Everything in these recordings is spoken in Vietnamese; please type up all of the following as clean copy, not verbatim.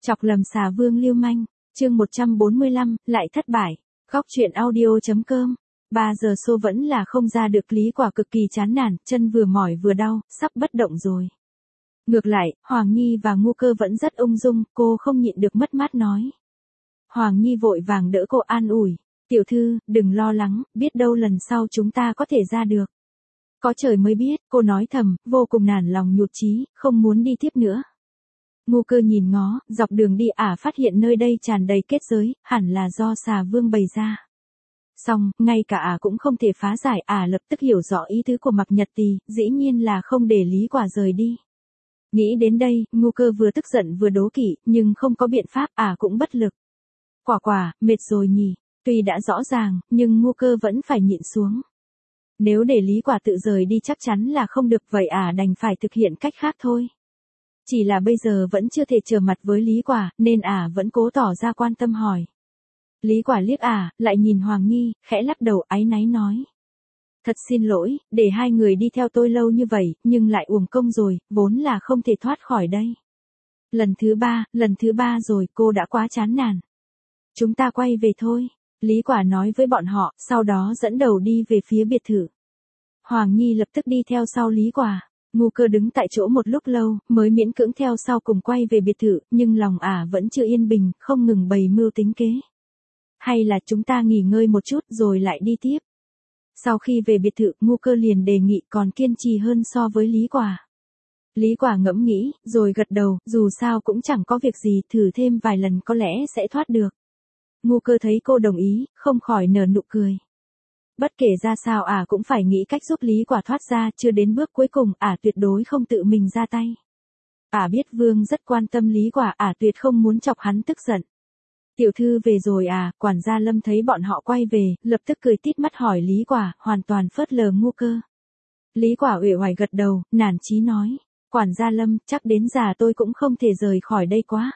Chọc lầm xà vương lưu manh, chương 145, lại thất bại. Góc truyện audio.com. 3 giờ xô vẫn là không ra được, Lý Quả cực kỳ chán nản, chân vừa mỏi vừa đau, sắp bất động rồi. Ngược lại, Hoàng Nhi và Ngu Cơ vẫn rất ung dung, cô không nhịn được mất mát nói. Hoàng Nhi vội vàng đỡ cô an ủi, tiểu thư, đừng lo lắng, biết đâu lần sau chúng ta có thể ra được. Có trời mới biết, cô nói thầm, vô cùng nản lòng nhụt chí, không muốn đi tiếp nữa. Ngu Cơ nhìn ngó, dọc đường đi phát hiện nơi đây tràn đầy kết giới, hẳn là do xà vương bày ra. Xong, ngay cả cũng không thể phá giải, lập tức hiểu rõ ý tứ của Mạc Nhật Tì, dĩ nhiên là không để Lý Quả rời đi. Nghĩ đến đây, Ngu Cơ vừa tức giận vừa đố kỵ, nhưng không có biện pháp, cũng bất lực. Quả, mệt rồi nhỉ, tuy đã rõ ràng, nhưng Ngu Cơ vẫn phải nhịn xuống. Nếu để Lý Quả tự rời đi chắc chắn là không được, vậy đành phải thực hiện cách khác thôi. Chỉ là bây giờ vẫn chưa thể trở mặt với Lý Quả, nên vẫn cố tỏ ra quan tâm hỏi. Lý Quả liếc lại nhìn Hoàng Nhi, khẽ lắc đầu áy náy nói. Thật xin lỗi, để hai người đi theo tôi lâu như vậy, nhưng lại uổng công rồi, vốn là không thể thoát khỏi đây. Lần thứ ba rồi, cô đã quá chán nản. Chúng ta quay về thôi, Lý Quả nói với bọn họ, sau đó dẫn đầu đi về phía biệt thự. Hoàng Nhi lập tức đi theo sau Lý Quả. Ngu Cơ đứng tại chỗ một lúc lâu, mới miễn cưỡng theo sau cùng quay về biệt thự, nhưng lòng vẫn chưa yên bình, không ngừng bày mưu tính kế. Hay là chúng ta nghỉ ngơi một chút rồi lại đi tiếp. Sau khi về biệt thự, Ngu Cơ liền đề nghị còn kiên trì hơn so với Lý Quả. Lý Quả ngẫm nghĩ, rồi gật đầu, dù sao cũng chẳng có việc gì, thử thêm vài lần có lẽ sẽ thoát được. Ngu Cơ thấy cô đồng ý, không khỏi nở nụ cười. Bất kể ra sao cũng phải nghĩ cách giúp Lý Quả thoát ra, chưa đến bước cuối cùng, tuyệt đối không tự mình ra tay. Biết Vương rất quan tâm Lý Quả, tuyệt không muốn chọc hắn tức giận. Tiểu thư về rồi quản gia Lâm thấy bọn họ quay về, lập tức cười tít mắt hỏi Lý Quả, hoàn toàn phớt lờ Ngu Cơ. Lý Quả uể oải gật đầu, nản chí nói, quản gia Lâm, chắc đến già tôi cũng không thể rời khỏi đây quá.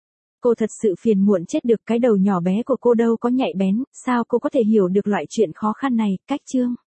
Cô thật sự phiền muộn chết được, cái đầu nhỏ bé của cô đâu có nhạy bén, sao cô có thể hiểu được loại chuyện khó khăn này, cách chương.